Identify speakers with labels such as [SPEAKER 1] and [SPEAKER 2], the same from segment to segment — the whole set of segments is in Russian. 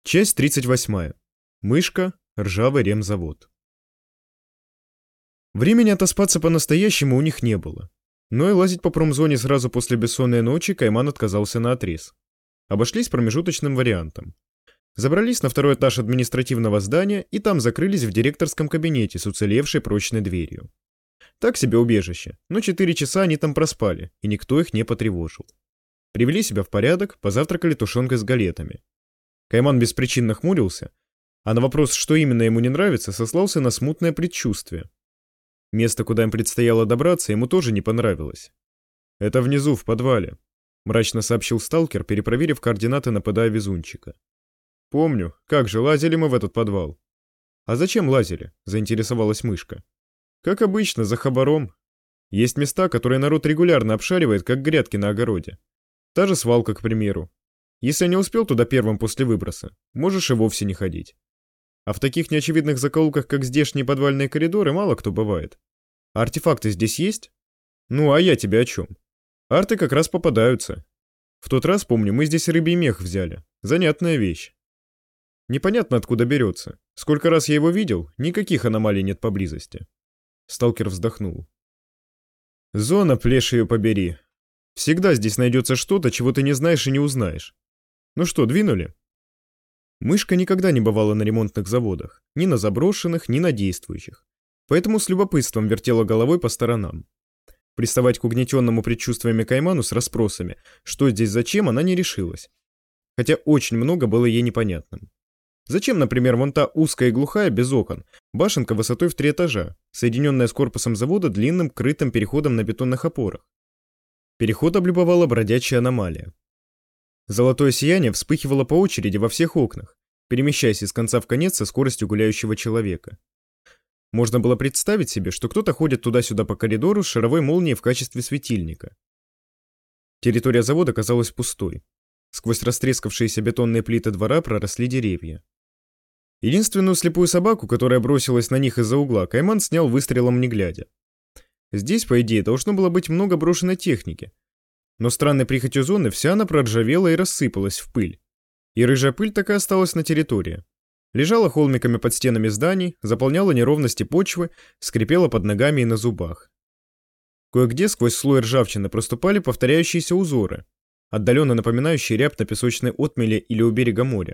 [SPEAKER 1] Часть 38. Мышка, ржавый ремзавод. Времени отоспаться по-настоящему у них не было. Но и лазить по промзоне сразу после бессонной ночи Кайман отказался наотрез. Обошлись промежуточным вариантом. Забрались на второй этаж административного здания и там закрылись в директорском кабинете с уцелевшей прочной дверью. Так себе убежище, но 4 часа они там проспали, и никто их не потревожил. Привели себя в порядок, позавтракали тушенкой с галетами. Кайман беспричинно хмурился, а на вопрос, что именно ему не нравится, сослался на смутное предчувствие. Место, куда им предстояло добраться, ему тоже не понравилось. «Это внизу, в подвале», — мрачно сообщил сталкер, перепроверив координаты нападая везунчика. «Помню. Как же, лазили мы в этот подвал». «А зачем лазили?» — заинтересовалась мышка. «Как обычно, за хабаром. Есть места, которые народ регулярно обшаривает, как грядки на огороде. Та же свалка, к примеру. Если не успел туда первым после выброса, можешь и вовсе не ходить. А в таких неочевидных закоулках, как здешние подвальные коридоры, мало кто бывает. А артефакты здесь есть? Ну, а я тебе о чем? Арты как раз попадаются. В тот раз, помню, мы здесь рыбий мех взяли. Занятная вещь. Непонятно, откуда берется. Сколько раз я его видел, никаких аномалий нет поблизости». Сталкер вздохнул. «Зона, плешь ее побери. Всегда здесь найдется что-то, чего ты не знаешь и не узнаешь. Ну что, двинули?» Мышка никогда не бывала на ремонтных заводах, ни на заброшенных, ни на действующих. Поэтому с любопытством вертела головой по сторонам. Приставать к угнетенному предчувствиями Кайману с расспросами, что здесь зачем, она не решилась. Хотя очень много было ей непонятным. Зачем, например, вон та узкая и глухая, без окон, башенка высотой в 3 этажа, соединенная с корпусом завода длинным крытым переходом на бетонных опорах? Переход облюбовала бродячая аномалия. Золотое сияние вспыхивало по очереди во всех окнах, перемещаясь из конца в конец со скоростью гуляющего человека. Можно было представить себе, что кто-то ходит туда-сюда по коридору с шаровой молнией в качестве светильника. Территория завода казалась пустой. Сквозь растрескавшиеся бетонные плиты двора проросли деревья. Единственную слепую собаку, которая бросилась на них из-за угла, Кайман снял выстрелом не глядя. Здесь, по идее, должно было быть много брошенной техники. Но странной прихотью зоны вся она проржавела и рассыпалась в пыль. И рыжая пыль так и осталась на территории. Лежала холмиками под стенами зданий, заполняла неровности почвы, скрипела под ногами и на зубах. Кое-где сквозь слой ржавчины проступали повторяющиеся узоры, отдаленно напоминающие рябь на песочной отмеле или у берега моря.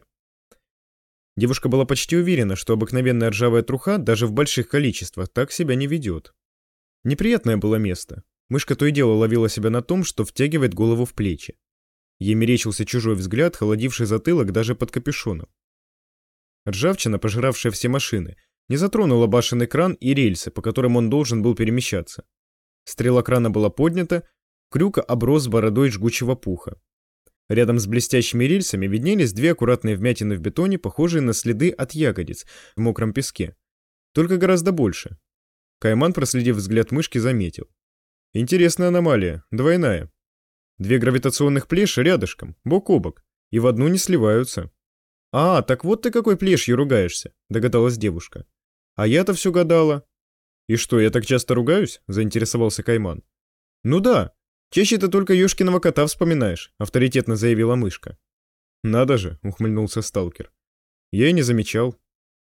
[SPEAKER 1] Девушка была почти уверена, что обыкновенная ржавая труха даже в больших количествах так себя не ведет. Неприятное было место. Мышка то и дело ловила себя на том, что втягивает голову в плечи. Ей мерещился чужой взгляд, холодивший затылок даже под капюшоном. Ржавчина, пожиравшая все машины, не затронула башенный кран и рельсы, по которым он должен был перемещаться. Стрела крана была поднята, крюк оброс бородой жгучего пуха. Рядом с блестящими рельсами виднелись 2 аккуратные вмятины в бетоне, похожие на следы от ягодиц в мокром песке. Только гораздо больше. Кайман, проследив взгляд мышки, заметил. Интересная аномалия, двойная. 2 гравитационных плеши рядышком, бок о бок, и в одну не сливаются. «А, так вот ты какой плешью ругаешься», — догадалась девушка. «А я-то все гадала». «И что, я так часто ругаюсь?» — заинтересовался Кайман. «Ну да, чаще ты только ёшкиного кота вспоминаешь», — авторитетно заявила мышка. «Надо же», — ухмыльнулся сталкер. «Я и не замечал».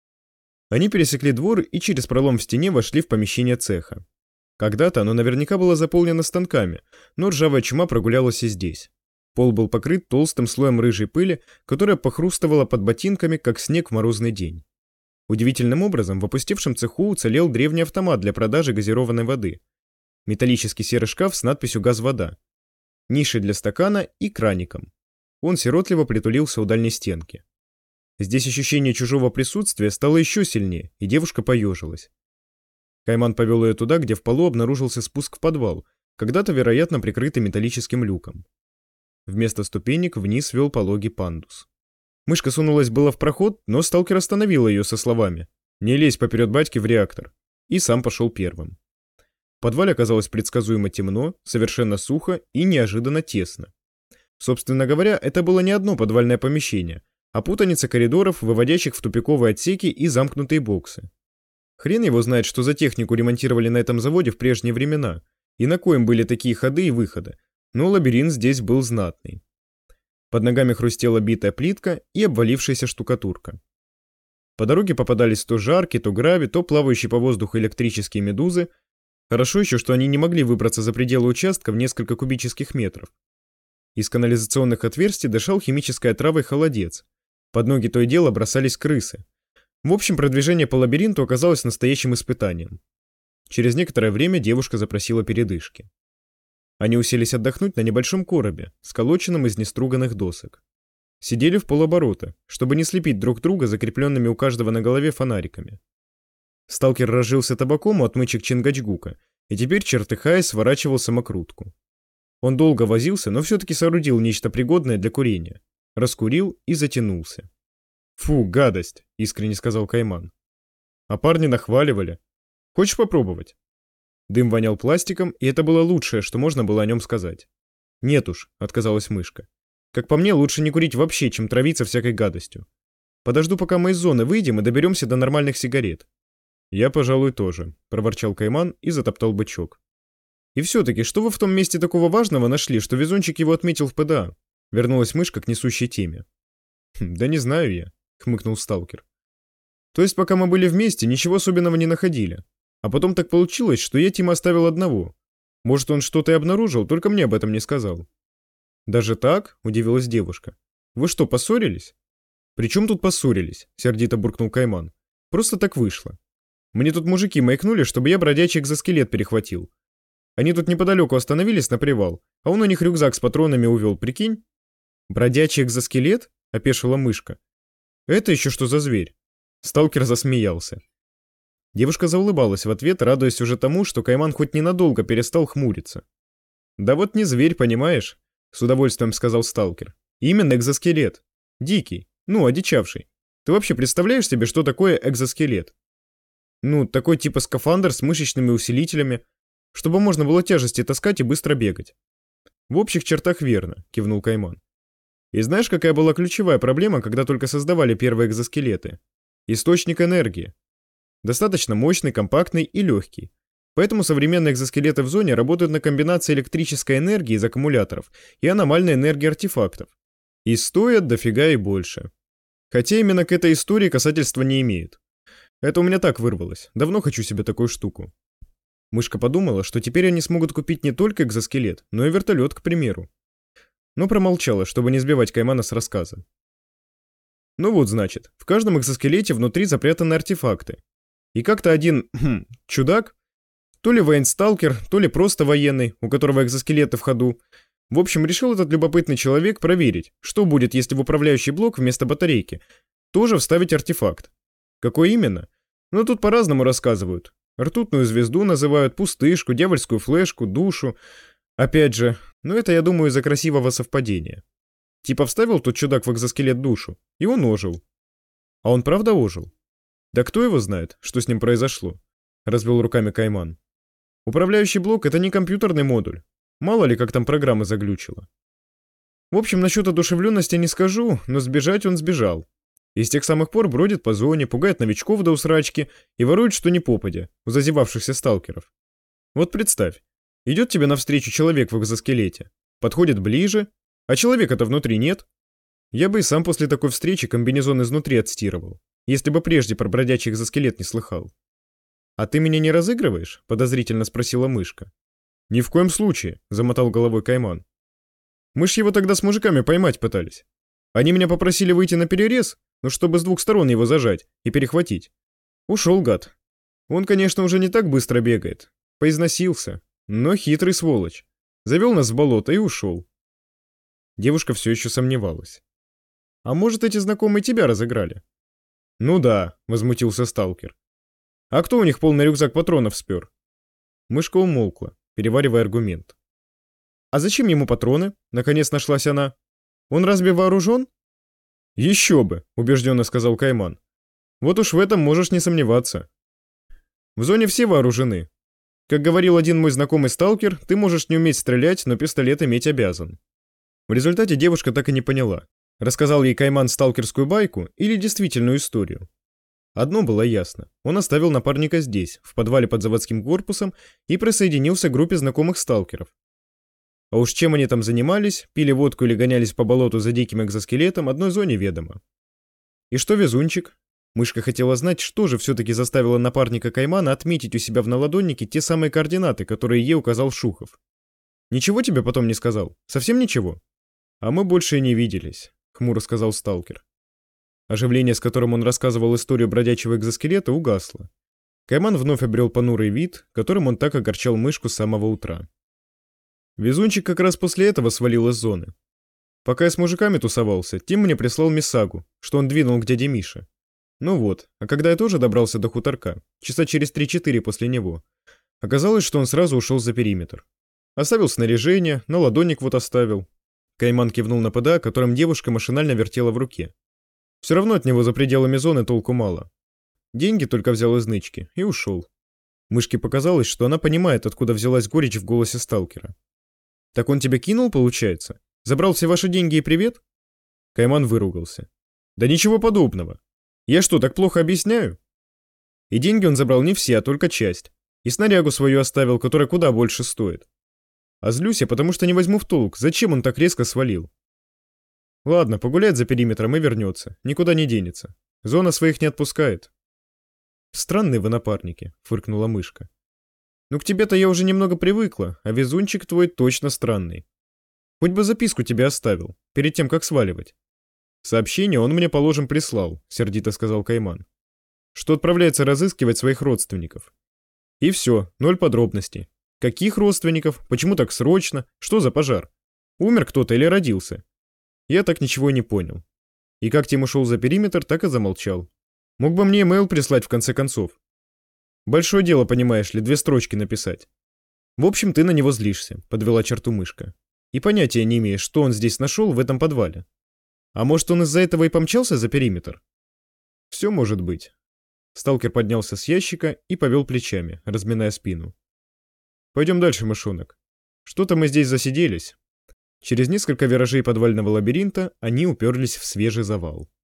[SPEAKER 1] Они пересекли двор и через пролом в стене вошли в помещение цеха. Когда-то оно наверняка было заполнено станками, но ржавая чума прогулялась и здесь. Пол был покрыт толстым слоем рыжей пыли, которая похрустывала под ботинками, как снег в морозный день. Удивительным образом в опустевшем цеху уцелел древний автомат для продажи газированной воды. Металлический серый шкаф с надписью «Газ-вода». Нишей для стакана и краником. Он сиротливо притулился у дальней стенки. Здесь ощущение чужого присутствия стало еще сильнее, и девушка поежилась. Кайман повел ее туда, где в полу обнаружился спуск в подвал, когда-то, вероятно, прикрытый металлическим люком. Вместо ступенек вниз вел пологий пандус. Мышка сунулась было в проход, но сталкер остановил ее со словами «Не лезь поперед батьки в реактор», и сам пошел первым. В подвале оказалось предсказуемо темно, совершенно сухо и неожиданно тесно. Собственно говоря, это было не одно подвальное помещение, а путаница коридоров, выводящих в тупиковые отсеки и замкнутые боксы. Хрен его знает, что за технику ремонтировали на этом заводе в прежние времена, и на коем были такие ходы и выходы, но лабиринт здесь был знатный. Под ногами хрустела битая плитка и обвалившаяся штукатурка. По дороге попадались то жарки, то грави, то плавающие по воздуху электрические медузы. Хорошо еще, что они не могли выбраться за пределы участка в несколько кубических метров. Из канализационных отверстий дышал химической отравой холодец. Под ноги то и дело бросались крысы. В общем, продвижение по лабиринту оказалось настоящим испытанием. Через некоторое время девушка запросила передышки. Они уселись отдохнуть на небольшом коробе, сколоченном из неструганных досок. Сидели в полоборота, чтобы не слепить друг друга закрепленными у каждого на голове фонариками. Сталкер разжился табаком у отмычек Чингачгука и теперь, чертыхаясь, сворачивал самокрутку. Он долго возился, но все-таки соорудил нечто пригодное для курения. Раскурил и затянулся. «Фу, гадость!» — искренне сказал Кайман. «А парни нахваливали. Хочешь попробовать?» Дым вонял пластиком, и это было лучшее, что можно было о нем сказать. «Нет уж», — отказалась мышка. «Как по мне, лучше не курить вообще, чем травиться всякой гадостью. Подожду, пока мы из зоны выйдем и доберемся до нормальных сигарет». «Я, пожалуй, тоже», — проворчал Кайман и затоптал бычок. «И все-таки, что вы в том месте такого важного нашли, что везунчик его отметил в ПДА?» Вернулась мышка к несущей теме. «Да не знаю я», — хмыкнул сталкер. «То есть, пока мы были вместе, ничего особенного не находили. А потом так получилось, что я Тима оставил одного. Может, он что-то и обнаружил, только мне об этом не сказал». «Даже так?» — удивилась девушка. «Вы что, поссорились?» «При чем тут поссорились?» — сердито буркнул Кайман. «Просто так вышло. Мне тут мужики маякнули, чтобы я бродячий экзоскелет перехватил. Они тут неподалеку остановились на привал, а он у них рюкзак с патронами увел, прикинь?» «Бродячий экзоскелет?» — опешила мышка. «Это еще что за зверь?» Сталкер засмеялся. Девушка заулыбалась в ответ, радуясь уже тому, что Кайман хоть ненадолго перестал хмуриться. «Да вот не зверь, понимаешь?» — с удовольствием сказал сталкер. «Именно экзоскелет. Дикий, одичавший. Ты вообще представляешь себе, что такое экзоскелет?» «Ну, такой типа скафандр с мышечными усилителями, чтобы можно было тяжести таскать и быстро бегать». «В общих чертах верно», — кивнул Кайман. «И знаешь, какая была ключевая проблема, когда только создавали первые экзоскелеты? Источник энергии. Достаточно мощный, компактный и легкий. Поэтому современные экзоскелеты в зоне работают на комбинации электрической энергии из аккумуляторов и аномальной энергии артефактов. И стоят дофига и больше. Хотя именно к этой истории касательства не имеет. Это у меня так вырвалось. Давно хочу себе такую штуку». Мышка подумала, что теперь они смогут купить не только экзоскелет, но и вертолет, к примеру. Но промолчала, чтобы не сбивать Каймана с рассказа. «Ну вот, значит, в каждом экзоскелете внутри запрятаны артефакты. И как-то один, чудак, то ли военсталкер, то ли просто военный, у которого экзоскелеты в ходу, в общем, решил этот любопытный человек проверить, что будет, если в управляющий блок вместо батарейки тоже вставить артефакт. Какой именно? Ну тут по-разному рассказывают. Ртутную звезду называют, пустышку, дьявольскую флешку, душу. Опять же, это, я думаю, из-за красивого совпадения. Типа вставил тот чудак в экзоскелет душу, и он ожил. А он правда ожил? Да кто его знает, что с ним произошло? Развел руками Кайман. Управляющий блок — это не компьютерный модуль. Мало ли, как там программа заглючила. В общем, насчет одушевленности не скажу, но сбежать он сбежал. И с тех самых пор бродит по зоне, пугает новичков до усрачки и ворует что ни попадя у зазевавшихся сталкеров. Вот представь, идет тебе навстречу человек в экзоскелете, подходит ближе, а человека-то внутри нет. Я бы и сам после такой встречи комбинезон изнутри отстирывал, если бы прежде про бродячий экзоскелет не слыхал. «А ты меня не разыгрываешь?» — подозрительно спросила мышка. «Ни в коем случае», — замотал головой Кайман. «Мы ж его тогда с мужиками поймать пытались. Они меня попросили выйти на перерез, чтобы с двух сторон его зажать и перехватить. Ушел гад. Он, конечно, уже не так быстро бегает. Поизносился, но хитрый сволочь. Завел нас в болото и ушел». Девушка все еще сомневалась. «А может, эти знакомые тебя разыграли?» «Ну да», — возмутился сталкер. «А кто у них полный рюкзак патронов спер?» Мышка умолкла, переваривая аргумент. «А зачем ему патроны?» — наконец нашлась она. «Он разве вооружен?» «Еще бы», — убежденно сказал Кайман. «Вот уж в этом можешь не сомневаться. В зоне все вооружены. Как говорил один мой знакомый сталкер, ты можешь не уметь стрелять, но пистолет иметь обязан». В результате девушка так и не поняла, рассказал ей Кайман сталкерскую байку или действительную историю. Одно было ясно. Он оставил напарника здесь, в подвале под заводским корпусом, и присоединился к группе знакомых сталкеров. А уж чем они там занимались, пили водку или гонялись по болоту за диким экзоскелетом, одной зоне ведомо. И что везунчик? Мышка хотела знать, что же все-таки заставило напарника Каймана отметить у себя в наладоннике те самые координаты, которые ей указал Шухов. «Ничего тебе потом не сказал? Совсем ничего?» «А мы больше и не виделись», — хмуро сказал сталкер. Оживление, с которым он рассказывал историю бродячего экзоскелета, угасло. Кайман вновь обрел понурый вид, которым он так огорчал мышку с самого утра. Везунчик как раз после этого свалил из зоны. Пока я с мужиками тусовался, Тим мне прислал миссагу, что он двинул к дяде Мише. Ну вот, а когда я тоже добрался до хуторка, часа через 3-4 после него, оказалось, что он сразу ушел за периметр. Оставил снаряжение, наладонник вот оставил. Кайман кивнул на ПДА, которым девушка машинально вертела в руке. Все равно от него за пределами зоны толку мало. Деньги только взял из нычки и ушел. Мышке показалось, что она понимает, откуда взялась горечь в голосе сталкера. «Так он тебя кинул, получается? Забрал все ваши деньги и привет?» Кайман выругался. «Да ничего подобного. Я что, так плохо объясняю?» И деньги он забрал не все, а только часть. И снарягу свою оставил, которая куда больше стоит. А злюсь я, потому что не возьму в толк, зачем он так резко свалил. Ладно, погуляет за периметром и вернется, никуда не денется. Зона своих не отпускает. Странные вы напарники, фыркнула мышка. Ну к тебе-то я уже немного привыкла, а везунчик твой точно странный. Хоть бы записку тебе оставил, перед тем, как сваливать. Сообщение он мне, положим, прислал, сердито сказал Кайман. Что отправляется разыскивать своих родственников. И все, 0 подробностей. Каких родственников? Почему так срочно? Что за пожар? Умер кто-то или родился? Я так ничего и не понял. И как Тим ушел за периметр, так и замолчал. Мог бы мне имейл прислать в конце концов. Большое дело, понимаешь ли, 2 строчки написать. В общем, ты на него злишься, подвела черту мышка. И понятия не имеешь, что он здесь нашел в этом подвале. А может, он из-за этого и помчался за периметр? Все может быть. Сталкер поднялся с ящика и повел плечами, разминая спину. Пойдем дальше, мышонок. Что-то мы здесь засиделись. Через несколько виражей подвального лабиринта они уперлись в свежий завал.